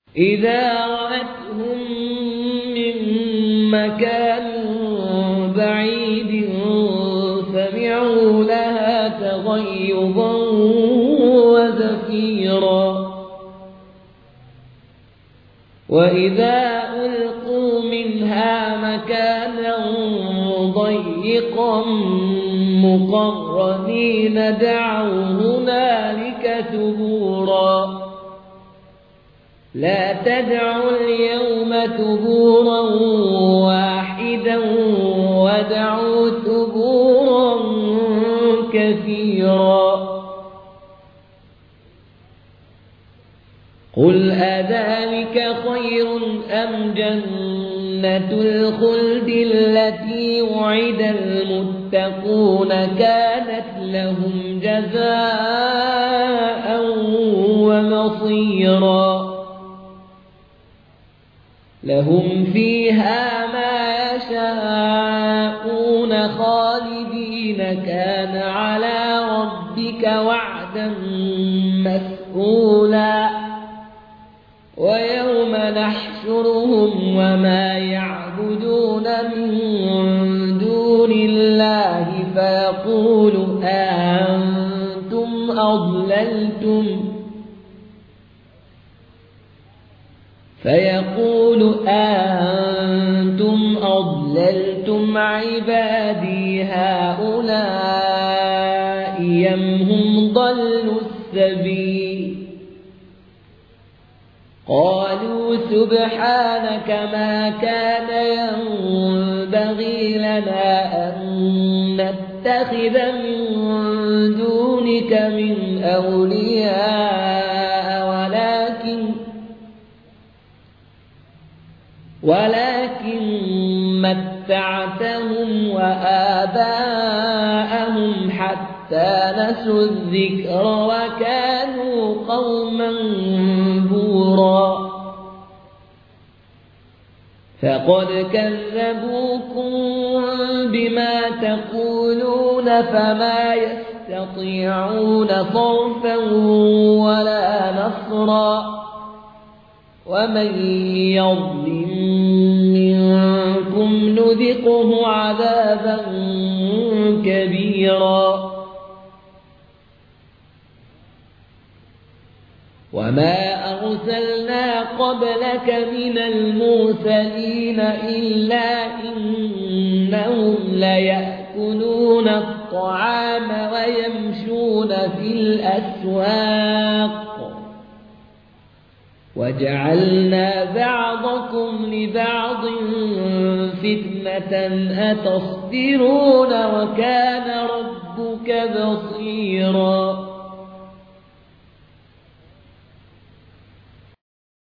إذا رأتهم من مكان بعيد سمعوا لها تغيظا وزفيرا وإذا ألقوا منها مكانا ضيقا مقرنين دعوا هنالك ثبورا لا تدعوا اليوم ثبورا واحدا ودعوا ثبورا كثيرا قل أذلك خير أم جنة الخلد التي وعد المتقون كانت لهم جزاء ومصيرا لهم فيها ما يشاءون خالدين كان على ربك وعدا مسئولا ويوم نحشرهم وما يعبدون من دون الله فيقول أأنتم أضللتم عبادي هؤلاء أم هم ضلوا السبيل قالوا سبحانك ما كان ينبغي لنا أن نتخذ من دونك من أولياء ولكن متعتهم وآباءهم حتى نسوا الذكر وكانوا قوما بورا فقد كذبوكم بما تقولون فما يستطيعون صرفا ولا نصرا ومن يظلم منكم نذقه عذابا كبيرا وما أرسلنا قبلك من المرسلين إلا إنهم ليأكلون الطعام ويمشون في الأسواق وجعلنا بعضكم لبعض فتنة أتصبرون وكان ربك بصيرا